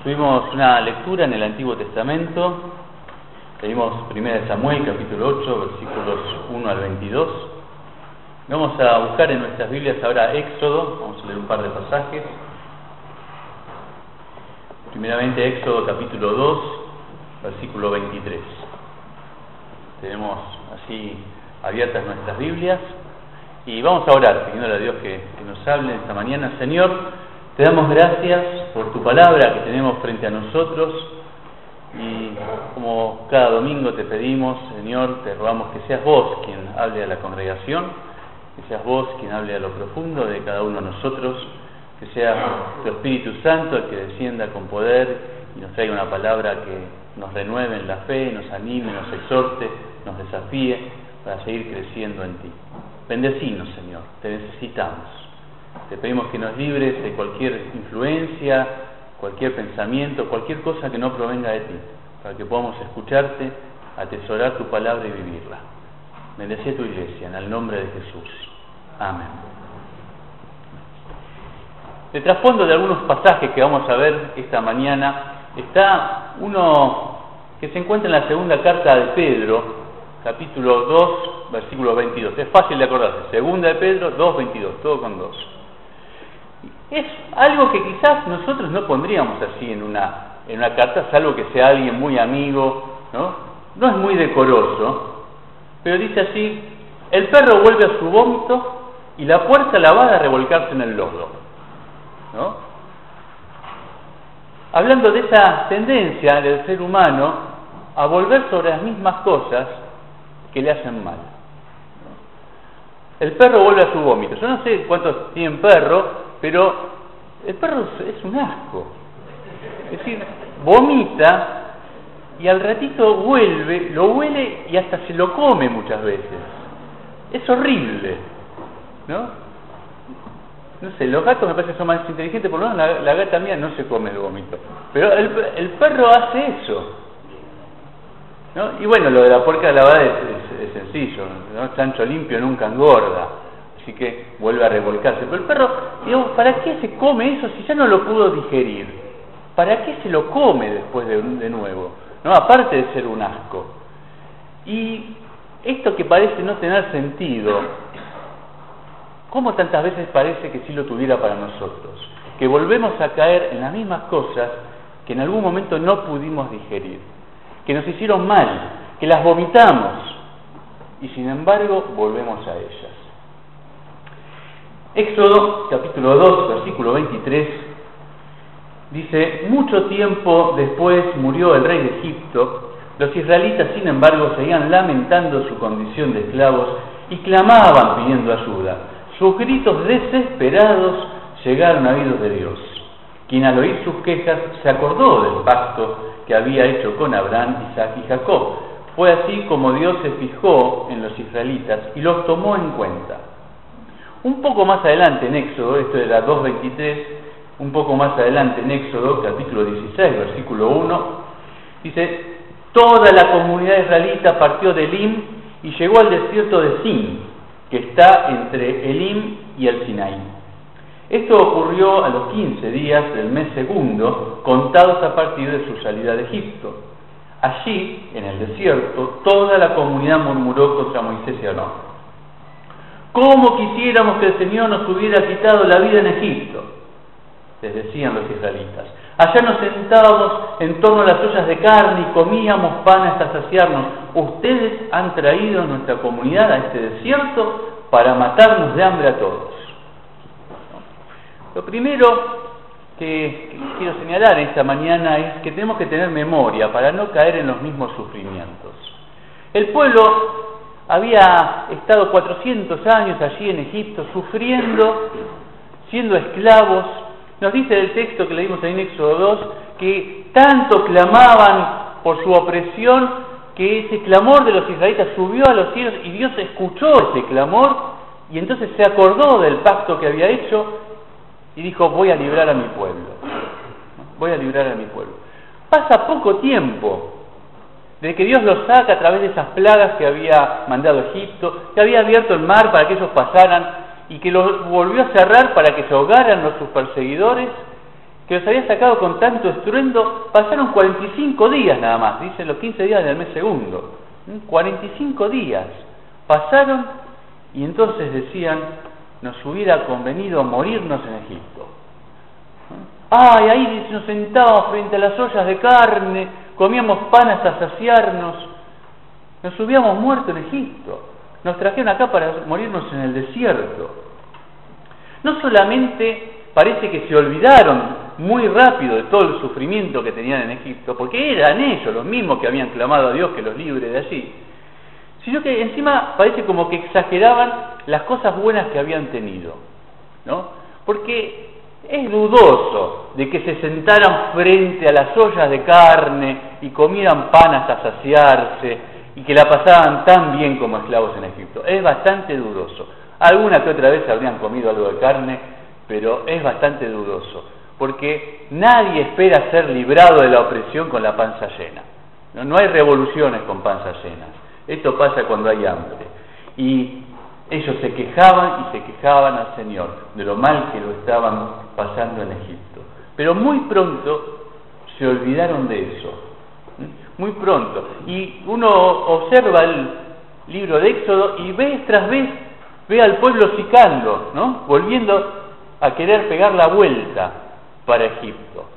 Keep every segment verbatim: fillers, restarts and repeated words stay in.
Tuvimos una lectura en el Antiguo Testamento. Leímos primera de Samuel, capítulo ocho, versículos uno al veintidós. Vamos a buscar en nuestras Biblias ahora Éxodo. Vamos a leer un par de pasajes. Primeramente Éxodo, capítulo dos, versículo veintitrés. Tenemos así abiertas nuestras Biblias y vamos a orar, pidiéndole a Dios que, que nos hable esta mañana. Señor, te damos gracias por tu palabra que tenemos frente a nosotros y como cada domingo te pedimos, Señor, te rogamos que seas vos quien hable a la congregación, que seas vos quien hable a lo profundo de cada uno de nosotros, que sea tu Espíritu Santo el que descienda con poder y nos traiga una palabra que nos renueve en la fe, nos anime, nos exhorte, nos desafíe para seguir creciendo en ti. Bendecinos, Señor, te necesitamos. Te pedimos que nos libres de cualquier influencia, cualquier pensamiento, cualquier cosa que no provenga de ti, para que podamos escucharte, atesorar tu palabra y vivirla. Bendecí a tu iglesia, en el nombre de Jesús. Amén. De trasfondo de algunos pasajes que vamos a ver esta mañana, está uno que se encuentra en la segunda carta de Pedro, capítulo dos, versículo veintidós. Es fácil de acordarse. Segunda de Pedro, dos, veintidós, todo con dos. Es algo que quizás nosotros no pondríamos así en una, en una carta, salvo que sea alguien muy amigo, ¿no? No es muy decoroso, pero dice así: el perro vuelve a su vómito y la puerta lavada a revolcarse en el lodo, ¿no? Hablando de esa tendencia del ser humano a volver sobre las mismas cosas que le hacen mal. El perro vuelve a su vómito. Yo no sé cuántos tienen perro, pero el perro es un asco. Es decir, vomita y al ratito vuelve, lo huele y hasta se lo come muchas veces. Es horrible, ¿no? No sé, los gatos me parece que son más inteligentes, por lo menos la, la gata mía no se come el vómito. Pero el, el perro hace eso, ¿no? Y bueno, lo de la puerca lavada es, es, es sencillo, ¿no? Chancho limpio nunca engorda, así que vuelve a revolcarse. Pero el perro, digo, ¿para qué se come eso si ya no lo pudo digerir? ¿Para qué se lo come después de, de nuevo? ¿No? Aparte de ser un asco. Y esto que parece no tener sentido, ¿cómo tantas veces parece que sí lo tuviera para nosotros? Que volvemos a caer en las mismas cosas que en algún momento no pudimos digerir, que nos hicieron mal, que las vomitamos y sin embargo volvemos a ellas. Éxodo capítulo dos, versículo veintitrés dice: mucho tiempo después murió el rey de Egipto. Los israelitas, sin embargo, seguían lamentando su condición de esclavos y clamaban pidiendo ayuda. Sus gritos desesperados llegaron a oídos de Dios, quien al oír sus quejas se acordó del pacto que había hecho con Abraham, Isaac y Jacob. Fue así como Dios se fijó en los israelitas y los tomó en cuenta. Un poco más adelante en Éxodo, esto era dos veintitrés, un poco más adelante en Éxodo, capítulo dieciséis, versículo uno, dice: toda la comunidad israelita partió de Elim y llegó al desierto de Sin, que está entre Elim y el Sinaí. Esto ocurrió a los quince días del mes segundo, contados a partir de su salida de Egipto. Allí, en el desierto, toda la comunidad murmuró contra Moisés y Aarón. ¿Cómo quisiéramos que el Señor nos hubiera quitado la vida en Egipto?, les decían los israelitas. Allá nos sentábamos en torno a las ollas de carne y comíamos pan hasta saciarnos. Ustedes han traído a nuestra comunidad a este desierto para matarnos de hambre a todos. Lo primero que, que quiero señalar esta mañana es que tenemos que tener memoria para no caer en los mismos sufrimientos. El pueblo había estado cuatrocientos años allí en Egipto sufriendo, siendo esclavos. Nos dice el texto que leímos ahí en Éxodo dos que tanto clamaban por su opresión que ese clamor de los israelitas subió a los cielos y Dios escuchó ese clamor y entonces se acordó del pacto que había hecho y dijo: voy a librar a mi pueblo, voy a librar a mi pueblo. Pasa poco tiempo desde que Dios los saca a través de esas plagas que había mandado Egipto, que había abierto el mar para que ellos pasaran y que los volvió a cerrar para que se ahogaran los sus perseguidores, que los había sacado con tanto estruendo, pasaron cuarenta y cinco días nada más, dicen los quince días del mes segundo. cuarenta y cinco días pasaron y entonces decían, nos hubiera convenido morirnos en Egipto. Ay, ahí nos sentábamos frente a las ollas de carne, comíamos pan hasta saciarnos, nos hubiéramos muerto en Egipto, nos trajeron acá para morirnos en el desierto. No solamente parece que se olvidaron muy rápido de todo el sufrimiento que tenían en Egipto, porque eran ellos los mismos que habían clamado a Dios que los libre de allí, sino que encima parece como que exageraban las cosas buenas que habían tenido, ¿no? Porque es dudoso de que se sentaran frente a las ollas de carne y comieran pan hasta saciarse y que la pasaban tan bien como esclavos en Egipto. Es bastante dudoso. Alguna que otra vez habrían comido algo de carne, pero es bastante dudoso, porque nadie espera ser librado de la opresión con la panza llena. No, no hay revoluciones con panzas llenas. Esto pasa cuando hay hambre. Y ellos se quejaban y se quejaban al Señor de lo mal que lo estaban pasando en Egipto. Pero muy pronto se olvidaron de eso. Muy pronto. Y uno observa el libro de Éxodo y vez tras vez ve al pueblo sicando, ¿no? Volviendo a querer pegar la vuelta para Egipto.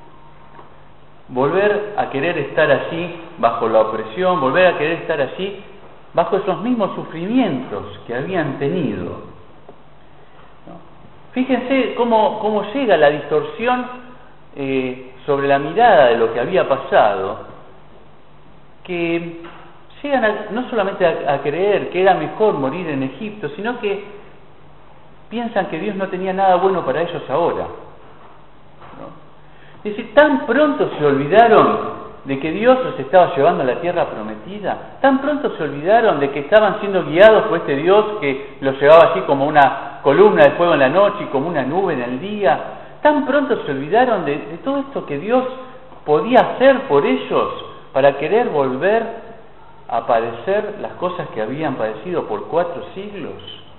Volver a querer estar allí bajo la opresión, volver a querer estar allí bajo esos mismos sufrimientos que habían tenido. ¿No? Fíjense cómo, cómo llega la distorsión eh, sobre la mirada de lo que había pasado, que llegan a, no solamente a, a creer que era mejor morir en Egipto, sino que piensan que Dios no tenía nada bueno para ellos ahora. ¿No? Es decir, tan pronto se olvidaron de que Dios los estaba llevando a la tierra prometida, tan pronto se olvidaron de que estaban siendo guiados por este Dios que los llevaba así como una columna de fuego en la noche y como una nube en el día, tan pronto se olvidaron de, de todo esto que Dios podía hacer por ellos para querer volver a padecer las cosas que habían padecido por cuatro siglos.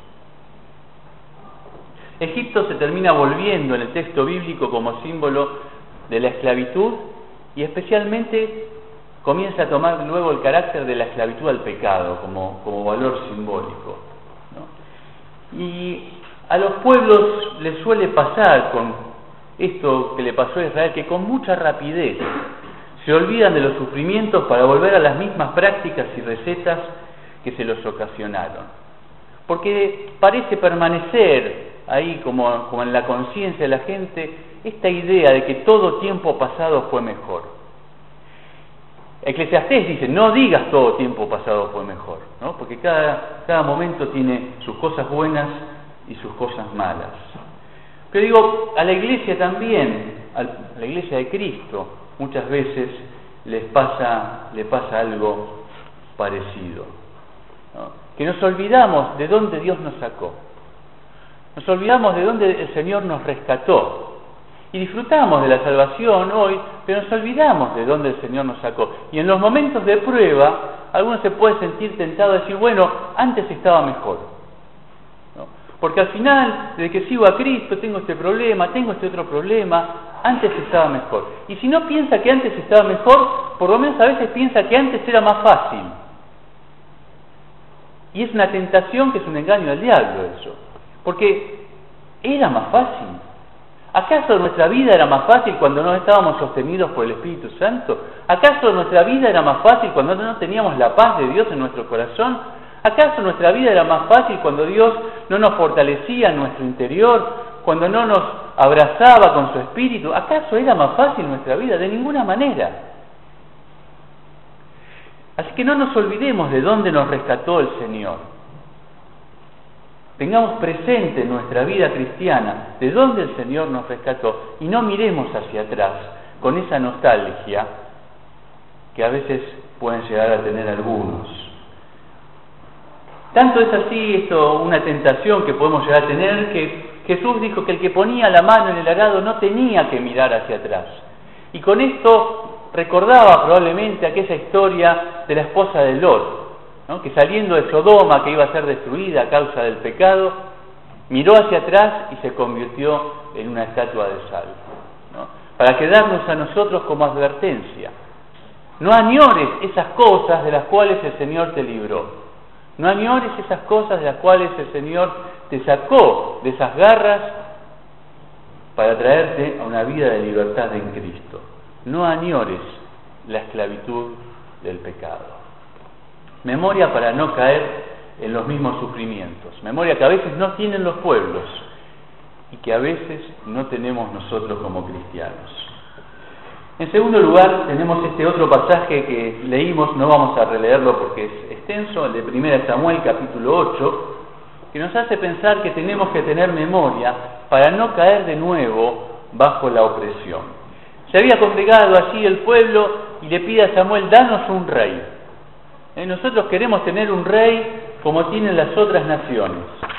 Egipto se termina volviendo en el texto bíblico como símbolo de la esclavitud y especialmente comienza a tomar luego el carácter de la esclavitud al pecado como, como valor simbólico, ¿no? Y a los pueblos les suele pasar con esto que le pasó a Israel, que con mucha rapidez se olvidan de los sufrimientos para volver a las mismas prácticas y recetas que se los ocasionaron, porque parece permanecer ahí como, como en la conciencia de la gente esta idea de que todo tiempo pasado fue mejor. Eclesiastés dice, no digas todo tiempo pasado fue mejor, ¿no? Porque cada, cada momento tiene sus cosas buenas y sus cosas malas. Pero digo, a la iglesia también, a la iglesia de Cristo, muchas veces les pasa, le pasa algo parecido, ¿no? Que nos olvidamos de dónde Dios nos sacó. Nos olvidamos de dónde el Señor nos rescató. Y disfrutamos de la salvación hoy, pero nos olvidamos de dónde el Señor nos sacó. Y en los momentos de prueba, alguno se puede sentir tentado a decir, bueno, antes estaba mejor, ¿no? Porque al final, desde que sigo a Cristo, tengo este problema, tengo este otro problema, antes estaba mejor. Y si no piensa que antes estaba mejor, por lo menos a veces piensa que antes era más fácil. Y es una tentación que es un engaño del diablo eso. Porque era más fácil. ¿Acaso nuestra vida era más fácil cuando no estábamos sostenidos por el Espíritu Santo? ¿Acaso nuestra vida era más fácil cuando no teníamos la paz de Dios en nuestro corazón? ¿Acaso nuestra vida era más fácil cuando Dios no nos fortalecía en nuestro interior? ¿Cuando no nos abrazaba con su Espíritu? ¿Acaso era más fácil nuestra vida? De ninguna manera. Así que no nos olvidemos de dónde nos rescató el Señor. Tengamos presente en nuestra vida cristiana de dónde el Señor nos rescató y no miremos hacia atrás con esa nostalgia que a veces pueden llegar a tener algunos. Tanto es así esto una tentación que podemos llegar a tener que Jesús dijo que el que ponía la mano en el arado no tenía que mirar hacia atrás. Y con esto recordaba probablemente aquella historia de la esposa de Lot, ¿no? Que saliendo de Sodoma, que iba a ser destruida a causa del pecado, miró hacia atrás y se convirtió en una estatua de sal, ¿no? para quedarnos a nosotros como advertencia. No añores esas cosas de las cuales el Señor te libró. No añores esas cosas de las cuales el Señor te sacó de esas garras para traerte a una vida de libertad en Cristo. No añores la esclavitud del pecado. Memoria para no caer en los mismos sufrimientos. Memoria que a veces no tienen los pueblos y que a veces no tenemos nosotros como cristianos. En segundo lugar, tenemos este otro pasaje que leímos, no vamos a releerlo porque es extenso, el de primera de Samuel, capítulo ocho, que nos hace pensar que tenemos que tener memoria para no caer de nuevo bajo la opresión. Se había congregado allí el pueblo y le pide a Samuel, danos un rey. ¿Eh? Nosotros queremos tener un rey como tienen las otras naciones.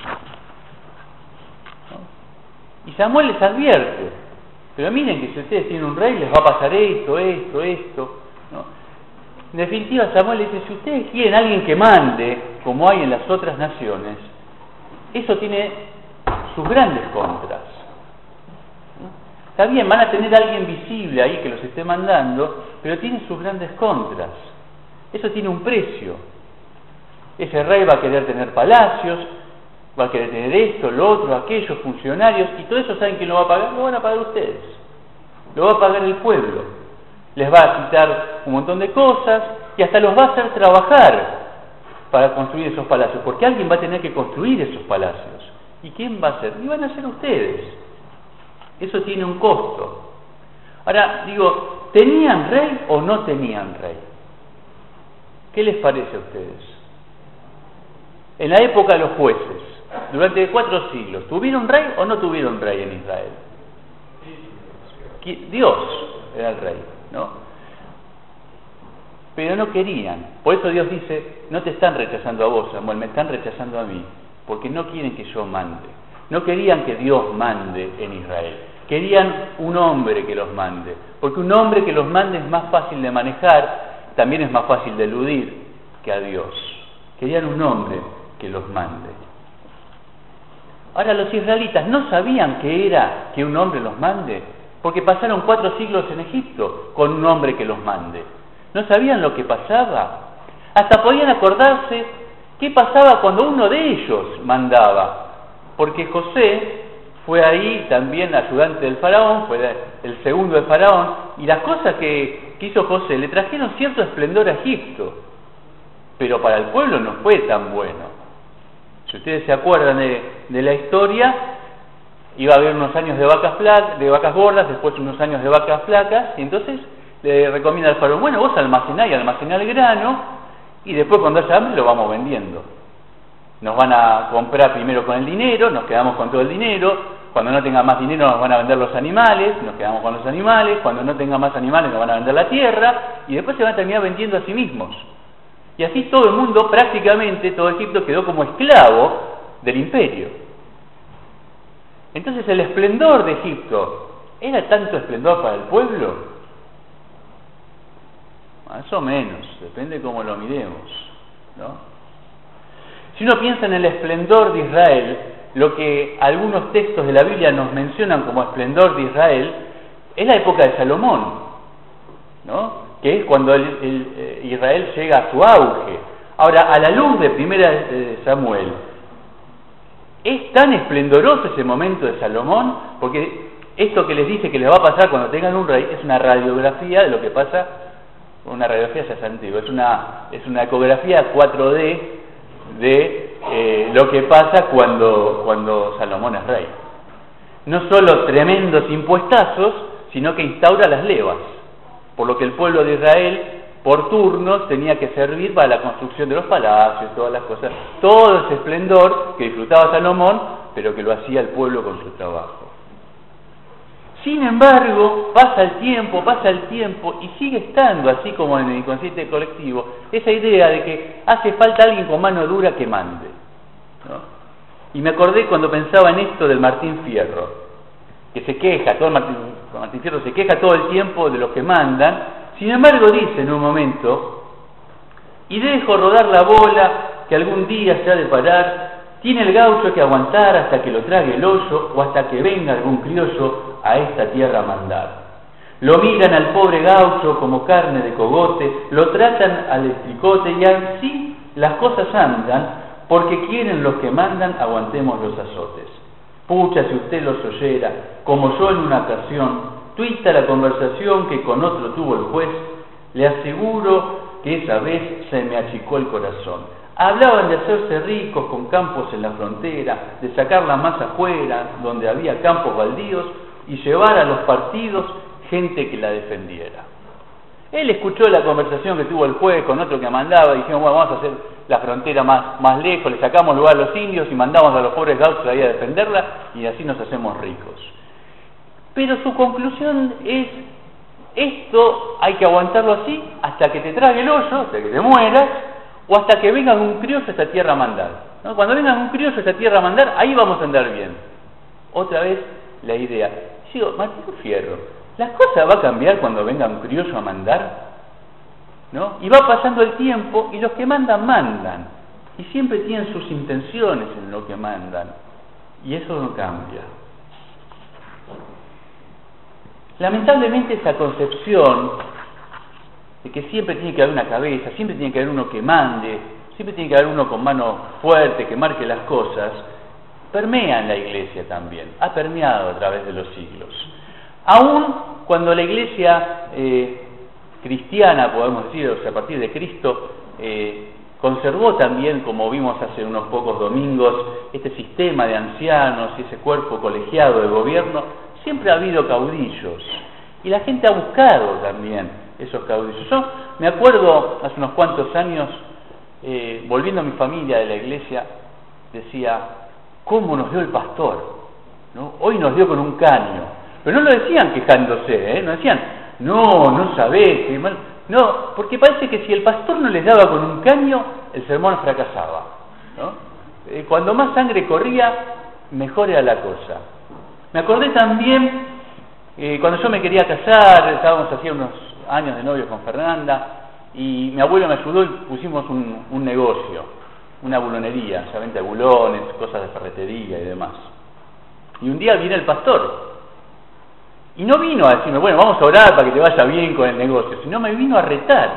¿No? Y Samuel les advierte, pero miren que si ustedes tienen un rey les va a pasar esto, esto, esto, ¿no? En definitiva, Samuel dice, si ustedes quieren alguien que mande, como hay en las otras naciones, eso tiene sus grandes contras. ¿No? Está bien, van a tener a alguien visible ahí que los esté mandando, pero tiene sus grandes contras. Eso tiene un precio. Ese rey va a querer tener palacios, va a querer tener esto, lo otro, aquellos funcionarios, y todo eso, ¿saben quién lo va a pagar? Lo van a pagar ustedes. Lo va a pagar el pueblo. Les va a quitar un montón de cosas y hasta los va a hacer trabajar para construir esos palacios, porque alguien va a tener que construir esos palacios. ¿Y quién va a hacer? Y van a ser ustedes. Eso tiene un costo. Ahora, digo, ¿tenían rey o no tenían rey? ¿Qué les parece a ustedes? En la época de los jueces, durante cuatro siglos, ¿tuvieron rey o no tuvieron rey en Israel? Dios era el rey, ¿no? Pero no querían. Por eso Dios dice, no te están rechazando a vos, Samuel, me están rechazando a mí, porque no quieren que yo mande. No querían que Dios mande en Israel. Querían un hombre que los mande, porque un hombre que los mande es más fácil de manejar, también es más fácil de eludir que a Dios. Querían un hombre que los mande. Ahora, los israelitas no sabían que era que un hombre los mande, porque pasaron cuatro siglos en Egipto con un hombre que los mande. No sabían lo que pasaba. Hasta podían acordarse qué pasaba cuando uno de ellos mandaba, porque José fue ahí también ayudante del faraón, fue el segundo del faraón, y las cosas que, que hizo José le trajeron cierto esplendor a Egipto, pero para el pueblo no fue tan bueno. Si ustedes se acuerdan de, de la historia, iba a haber unos años de vacas, flacas, de vacas gordas, después unos años de vacas flacas, y entonces le recomienda al faraón, bueno, vos almacená y almacená el grano, y después cuando haya hambre lo vamos vendiendo. Nos van a comprar primero con el dinero, nos quedamos con todo el dinero, cuando no tenga más dinero nos van a vender los animales, nos quedamos con los animales, cuando no tenga más animales nos van a vender la tierra, y después se van a terminar vendiendo a sí mismos. Y así todo el mundo, prácticamente todo Egipto quedó como esclavo del imperio. Entonces el esplendor de Egipto, ¿era tanto esplendor para el pueblo? Más o menos, depende cómo lo miremos, ¿no? Si uno piensa en el esplendor de Israel, lo que algunos textos de la Biblia nos mencionan como esplendor de Israel, es la época de Salomón, ¿no? Que es cuando el, el, eh, Israel llega a su auge. Ahora, a la luz de primera de Samuel, es tan esplendoroso ese momento de Salomón, porque esto que les dice que les va a pasar cuando tengan un rey, es una radiografía de lo que pasa, una radiografía ya es antigua, es una, es una ecografía cuatro D de eh, lo que pasa cuando, cuando Salomón es rey. No solo tremendos impuestazos, sino que instaura las levas, por lo que el pueblo de Israel, por turnos, tenía que servir para la construcción de los palacios, todas las cosas, todo ese esplendor que disfrutaba Salomón, pero que lo hacía el pueblo con su trabajo. Sin embargo, pasa el tiempo, pasa el tiempo, y sigue estando, así como en el inconsciente colectivo, esa idea de que hace falta alguien con mano dura que mande, ¿no? Y me acordé cuando pensaba en esto del Martín Fierro, que se queja, todo el Martín, Martín Fierro se queja todo el tiempo de los que mandan. Sin embargo dice en un momento, y dejo rodar la bola que algún día se ha de parar, tiene el gaucho que aguantar hasta que lo trague el hoyo o hasta que venga algún criollo a esta tierra a mandar. Lo miran al pobre gaucho como carne de cogote, lo tratan al estricote y así las cosas andan, porque quieren los que mandan aguantemos los azotes. Pucha, si usted los oyera, como yo en una ocasión, tuita la conversación que con otro tuvo el juez, le aseguro que esa vez se me achicó el corazón. Hablaban de hacerse ricos con campos en la frontera, de sacar la masa afuera, donde había campos baldíos, y llevar a los partidos gente que la defendiera. Él escuchó la conversación que tuvo el juez con otro que mandaba, y dijeron, bueno, vamos a hacer la frontera más, más lejos, le sacamos lugar a los indios y mandamos a los pobres gauchos ahí a defenderla, y así nos hacemos ricos. Pero su conclusión es, esto hay que aguantarlo así hasta que te trague el hoyo, hasta que te mueras, o hasta que venga un criollo a esta tierra a mandar, ¿no? Cuando venga un criollo a esta tierra a mandar, ahí vamos a andar bien. Otra vez la idea. Digo, Martín Fierro, ¿la cosa va a cambiar cuando venga un criollo a mandar? ¿No? Y va pasando el tiempo y los que mandan, mandan. Y siempre tienen sus intenciones en lo que mandan. Y eso no cambia. Lamentablemente esa concepción de que siempre tiene que haber una cabeza, siempre tiene que haber uno que mande, siempre tiene que haber uno con mano fuerte, que marque las cosas, permea en la Iglesia también, ha permeado a través de los siglos. Aún cuando la Iglesia eh, cristiana, podemos decir, o sea, a partir de Cristo, eh, conservó también, como vimos hace unos pocos domingos, este sistema de ancianos y ese cuerpo colegiado de gobierno, siempre ha habido caudillos, y la gente ha buscado también esos caudillos. Yo me acuerdo hace unos cuantos años, eh, volviendo a mi familia de la iglesia, decía, ¿cómo nos dio el pastor? ¿No? Hoy nos dio con un caño. Pero no lo decían quejándose, ¿eh? No decían, no, no sabés, qué mal. No, porque parece que si el pastor no les daba con un caño, el sermón fracasaba, ¿no? Eh, cuando más sangre corría, mejor era la cosa. Me acordé también, eh, cuando yo me quería casar, estábamos hacía unos años de novio con Fernanda, y mi abuelo me ayudó y pusimos un, un negocio, una bulonería, ya venta de bulones, cosas de ferretería y demás. Y un día viene el pastor, y no vino a decirme, bueno, vamos a orar para que te vaya bien con el negocio, sino me vino a retar.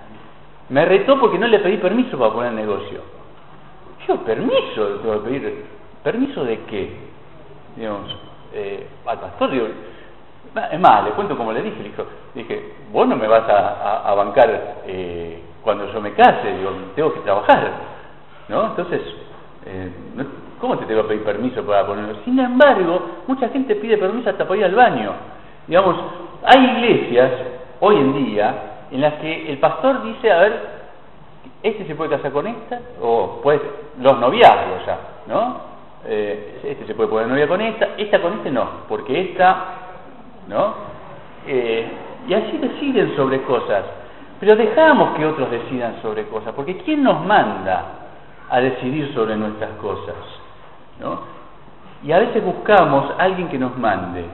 Me retó porque no le pedí permiso para poner el negocio. Yo, ¿permiso? ¿Tengo que pedir? ¿Permiso de qué? Digamos, eh, al pastor, digo, es más, le cuento como le dije, le dijo, dije, vos no me vas a, a, a bancar eh, cuando yo me case, digo, tengo que trabajar, ¿no? Entonces, eh, ¿cómo te tengo que pedir permiso para ponerlo? Sin embargo, mucha gente pide permiso hasta para ir al baño. Digamos, hay iglesias, hoy en día, en las que el pastor dice, a ver, este se puede casar con esta, o pues los noviazgos ya, ¿no? Eh, este se puede poner novia con esta, esta con este no, porque esta, ¿no? Eh, y así deciden sobre cosas, pero dejamos que otros decidan sobre cosas, porque ¿quién nos manda a decidir sobre nuestras cosas? ¿No? Y a veces buscamos a alguien que nos mande,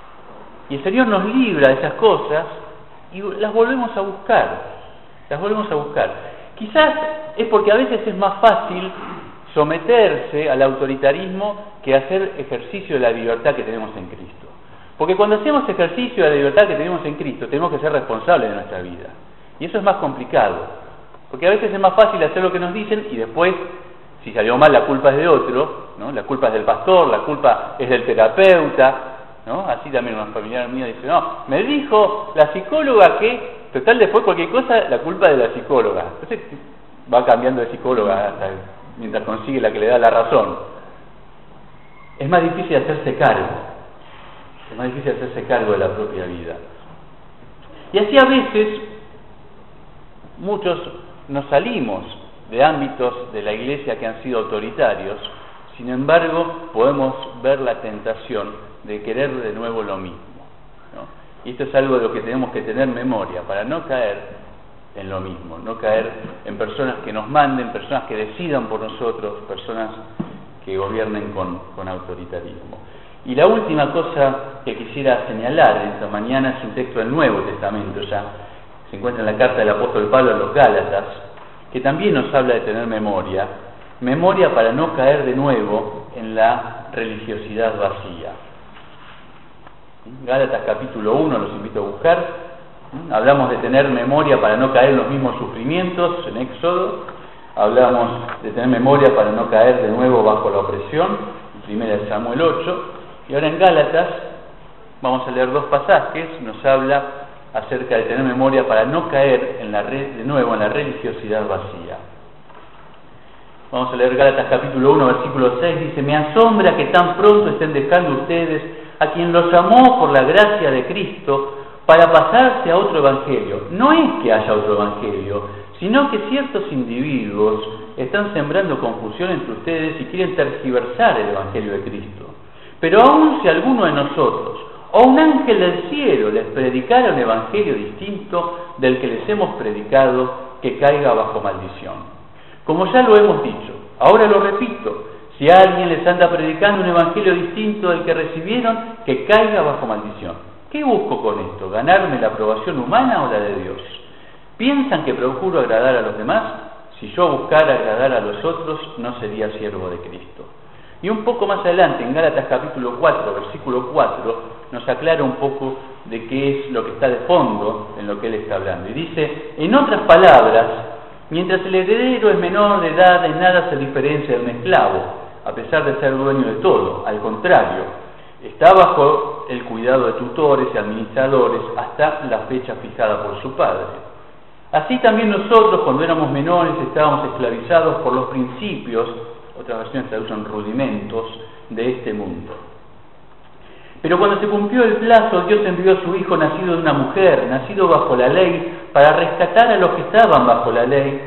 y el Señor nos libra de esas cosas y las volvemos a buscar, las volvemos a buscar. Quizás es porque a veces es más fácil someterse al autoritarismo que hacer ejercicio de la libertad que tenemos en Cristo. Porque cuando hacemos ejercicio de la libertad que tenemos en Cristo, tenemos que ser responsables de nuestra vida. Y eso es más complicado. Porque a veces es más fácil hacer lo que nos dicen y después, si salió mal, la culpa es de otro, ¿no? La culpa es del pastor, la culpa es del terapeuta, ¿no? Así también una familiar mía dice, no, me dijo la psicóloga que, total, después cualquier cosa, la culpa es de la psicóloga. Entonces va cambiando de psicóloga hasta mientras consigue la que le da la razón. Es más difícil hacerse cargo. Es más difícil hacerse cargo de la propia vida. Y así a veces muchos nos salimos de ámbitos de la iglesia que han sido autoritarios, sin embargo podemos ver la tentación de querer de nuevo lo mismo, ¿no? Y esto es algo de lo que tenemos que tener memoria para no caer en lo mismo, no caer en personas que nos manden, personas que decidan por nosotros, personas que gobiernen con, con autoritarismo. Y la última cosa que quisiera señalar esta mañana es un texto del Nuevo Testamento, ya se encuentra en la carta del apóstol Pablo a los Gálatas, que también nos habla de tener memoria, memoria para no caer de nuevo en la religiosidad vacía. Gálatas capítulo uno, los invito a buscar. Hablamos de tener memoria para no caer en los mismos sufrimientos en Éxodo. Hablamos de tener memoria para no caer de nuevo bajo la opresión, en primera de Samuel ocho. Y ahora en Gálatas vamos a leer dos pasajes. Nos habla acerca de tener memoria para no caer en la re, de nuevo en la religiosidad vacía. Vamos a leer Gálatas capítulo uno, versículo seis. Dice: me asombra que tan pronto estén dejando ustedes a quien los llamó por la gracia de Cristo para pasarse a otro evangelio. No es que haya otro evangelio, sino que ciertos individuos están sembrando confusión entre ustedes y quieren tergiversar el evangelio de Cristo. Pero aun si alguno de nosotros o un ángel del cielo les predicara un evangelio distinto del que les hemos predicado, que caiga bajo maldición. Como ya lo hemos dicho, ahora lo repito: si alguien les anda predicando un evangelio distinto del que recibieron, que caiga bajo maldición. ¿Qué busco con esto? ¿Ganarme la aprobación humana o la de Dios? ¿Piensan que procuro agradar a los demás? Si yo buscara agradar a los otros, no sería siervo de Cristo. Y un poco más adelante, en Gálatas capítulo cuatro, versículo cuatro, nos aclara un poco de qué es lo que está de fondo en lo que él está hablando. Y dice: en otras palabras, mientras el heredero es menor de edad, en nada se diferencia de un esclavo, a pesar de ser dueño de todo. Al contrario, está bajo el cuidado de tutores y administradores hasta la fecha fijada por su padre. Así también nosotros, cuando éramos menores, estábamos esclavizados por los principios, otras versiones traducen rudimentos, de este mundo. Pero cuando se cumplió el plazo, Dios envió a su Hijo nacido de una mujer, nacido bajo la ley, para rescatar a los que estaban bajo la ley,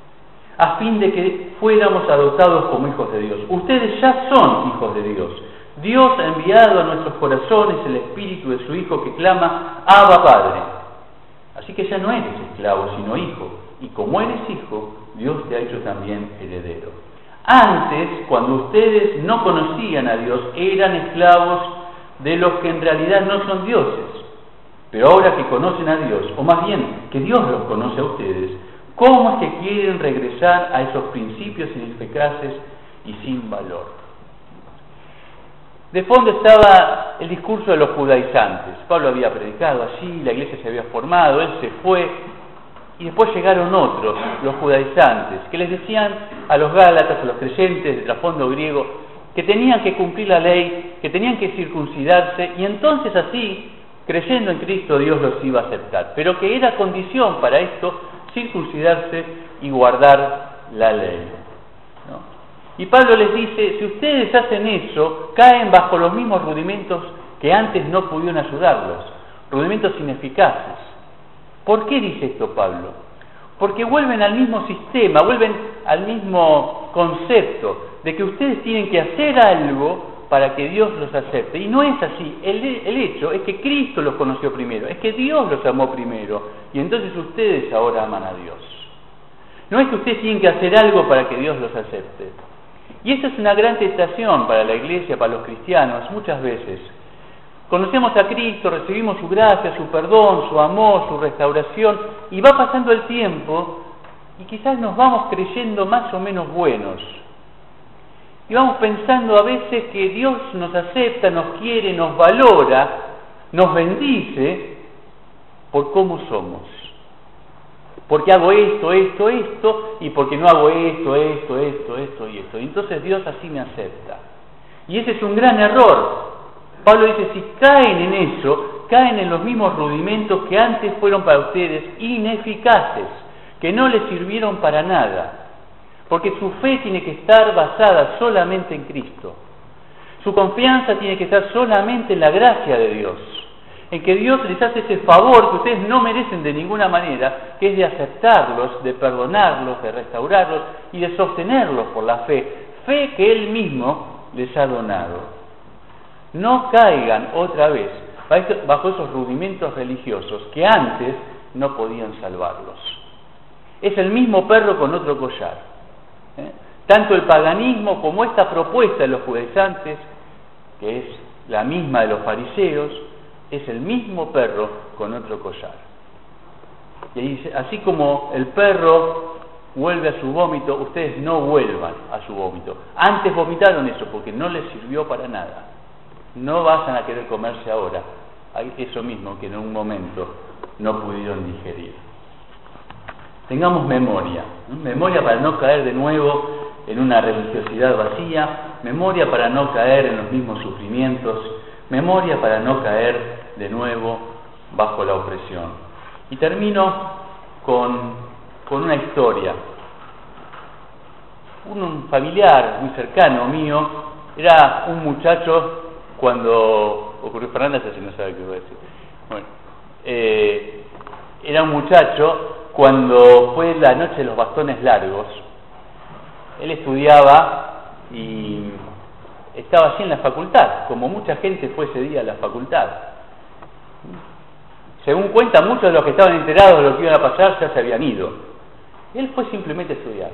a fin de que fuéramos adoptados como hijos de Dios. Ustedes ya son hijos de Dios. Dios ha enviado a nuestros corazones el Espíritu de su Hijo que clama: Abba, Padre. Así que ya no eres esclavo, sino hijo. Y como eres hijo, Dios te ha hecho también heredero. Antes, cuando ustedes no conocían a Dios, eran esclavos de los que en realidad no son dioses. Pero ahora que conocen a Dios, o más bien que Dios los conoce a ustedes, ¿cómo es que quieren regresar a esos principios ineficaces y sin valor? De fondo estaba el discurso de los judaizantes. Pablo había predicado allí, la iglesia se había formado, él se fue, y después llegaron otros, los judaizantes, que les decían a los gálatas, a los creyentes de trasfondo griego, que tenían que cumplir la ley, que tenían que circuncidarse, y entonces así, creyendo en Cristo, Dios los iba a aceptar. Pero que era condición para esto circuncidarse y guardar la ley, ¿no? Y Pablo les dice: si ustedes hacen eso, caen bajo los mismos rudimentos que antes no pudieron ayudarlos, rudimentos ineficaces. ¿Por qué dice esto Pablo? Porque vuelven al mismo sistema, vuelven al mismo concepto de que ustedes tienen que hacer algo para que Dios los acepte. Y no es así. El, el hecho es que Cristo los conoció primero, es que Dios los amó primero, y entonces ustedes ahora aman a Dios. No es que ustedes tienen que hacer algo para que Dios los acepte. Y esta es una gran tentación para la iglesia, para los cristianos, muchas veces. Conocemos a Cristo, recibimos su gracia, su perdón, su amor, su restauración, y va pasando el tiempo y quizás nos vamos creyendo más o menos buenos. Y vamos pensando a veces que Dios nos acepta, nos quiere, nos valora, nos bendice por cómo somos. Porque hago esto, esto, esto, y porque no hago esto, esto, esto, esto y esto. Y entonces Dios así me acepta. Y ese es un gran error. Pablo dice: si caen en eso, caen en los mismos rudimentos que antes fueron para ustedes ineficaces, que no les sirvieron para nada. Porque su fe tiene que estar basada solamente en Cristo. Su confianza tiene que estar solamente en la gracia de Dios, en que Dios les hace ese favor que ustedes no merecen de ninguna manera, que es de aceptarlos, de perdonarlos, de restaurarlos y de sostenerlos por la fe, fe que Él mismo les ha donado. No caigan otra vez bajo esos rudimentos religiosos que antes no podían salvarlos. Es el mismo perro con otro collar. ¿eh? Tanto el paganismo como esta propuesta de los judaizantes, que es la misma de los fariseos, es el mismo perro con otro collar. Y dice: así como el perro vuelve a su vómito, ustedes no vuelvan a su vómito. Antes vomitaron eso porque no les sirvió para nada. No vayan a querer comerse ahora eso mismo que en un momento no pudieron digerir. Tengamos memoria, ¿no? Memoria para no caer de nuevo en una religiosidad vacía, memoria para no caer en los mismos sufrimientos, memoria para no caer de nuevo bajo la opresión. Y termino con, con una historia. Un, un familiar muy cercano mío era un muchacho cuando ocurrió Fernanda, si no sabe qué voy a decir. Bueno, eh, era un muchacho cuando fue la noche de los bastones largos. Él estudiaba y estaba así en la facultad, como mucha gente fue ese día a la facultad. Según cuentan, muchos de los que estaban enterados de lo que iba a pasar ya se habían ido. Él fue simplemente a estudiar.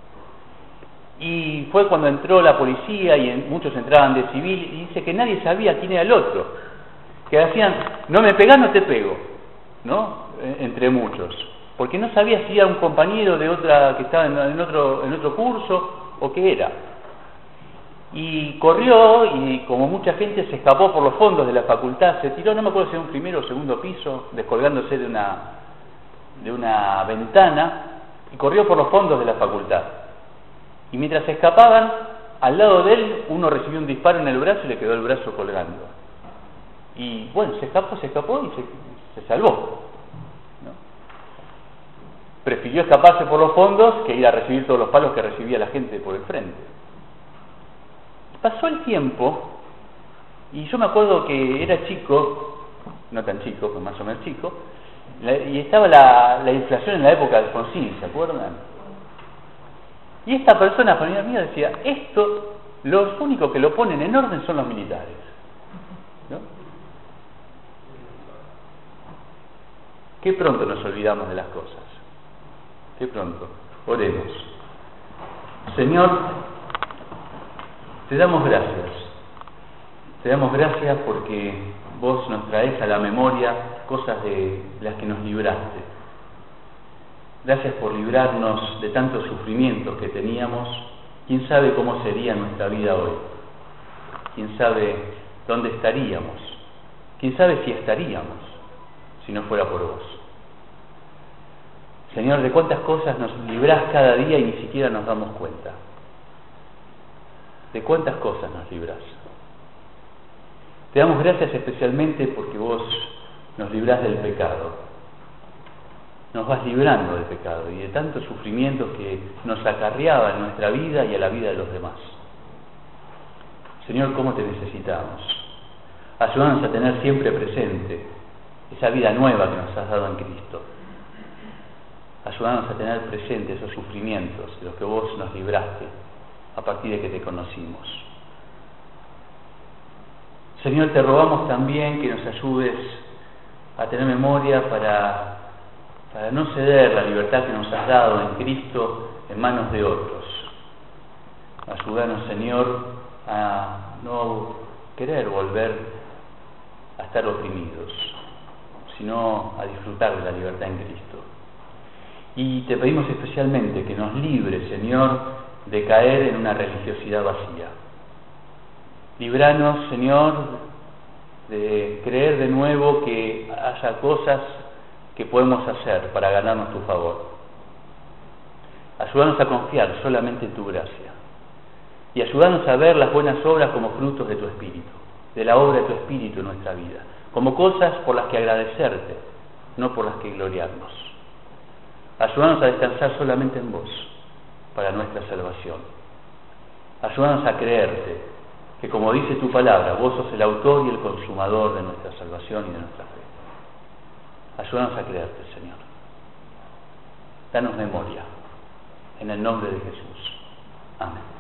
Y fue cuando entró la policía y en, muchos entraban de civil, y dice que nadie sabía quién era el otro. Que hacían, no me pegás, no te pego, ¿no? Entre muchos. Porque no sabía si era un compañero de otra que estaba en, en, otro, en otro curso o qué era. Y corrió y como mucha gente se escapó por los fondos de la facultad, se tiró, no me acuerdo si era un primero o segundo piso, descolgándose de una, de una ventana, y corrió por los fondos de la facultad. Y mientras se escapaban, al lado de él, uno recibió un disparo en el brazo y le quedó el brazo colgando. Y bueno, se escapó, se escapó y se, se salvó, ¿no? Prefirió escaparse por los fondos que ir a recibir todos los palos que recibía la gente por el frente. Pasó el tiempo y yo me acuerdo que era chico, no tan chico, pero más o menos chico, y estaba la, la inflación en la época de Alfonsín, ¿se acuerdan? Y esta persona, familiar mía, decía, esto, los únicos que lo ponen en orden son los militares, ¿no? Qué pronto nos olvidamos de las cosas, qué pronto. Oremos. Señor, te damos gracias, te damos gracias porque vos nos traes a la memoria cosas de las que nos libraste. Gracias por librarnos de tantos sufrimientos que teníamos. ¿Quién sabe cómo sería nuestra vida hoy? ¿Quién sabe dónde estaríamos? ¿Quién sabe si estaríamos si no fuera por vos? Señor, de cuántas cosas nos librás cada día y ni siquiera nos damos cuenta. ¿De cuántas cosas nos librás? Te damos gracias especialmente porque vos nos librás del pecado. Nos vas librando del pecado y de tantos sufrimientos que nos acarreaba en nuestra vida y a la vida de los demás. Señor, ¿cómo te necesitamos? Ayúdanos a tener siempre presente esa vida nueva que nos has dado en Cristo. Ayúdanos a tener presente esos sufrimientos de los que vos nos libraste a partir de que te conocimos. Señor, te rogamos también que nos ayudes a tener memoria para, para no ceder la libertad que nos has dado en Cristo en manos de otros. Ayúdanos, Señor, a no querer volver a estar oprimidos, sino a disfrutar de la libertad en Cristo. Y te pedimos especialmente que nos libres, Señor, de caer en una religiosidad vacía. Líbranos, Señor, de creer de nuevo que haya cosas que podemos hacer para ganarnos tu favor. Ayúdanos a confiar solamente en tu gracia. Y ayúdanos a ver las buenas obras como frutos de tu Espíritu, de la obra de tu Espíritu en nuestra vida, como cosas por las que agradecerte, no por las que gloriarnos. Ayúdanos a descansar solamente en vos para nuestra salvación. Ayúdanos a creerte, que como dice tu palabra, vos sos el autor y el consumador de nuestra salvación y de nuestra fe. Ayúdanos a creerte, Señor. Danos memoria, en el nombre de Jesús. Amén.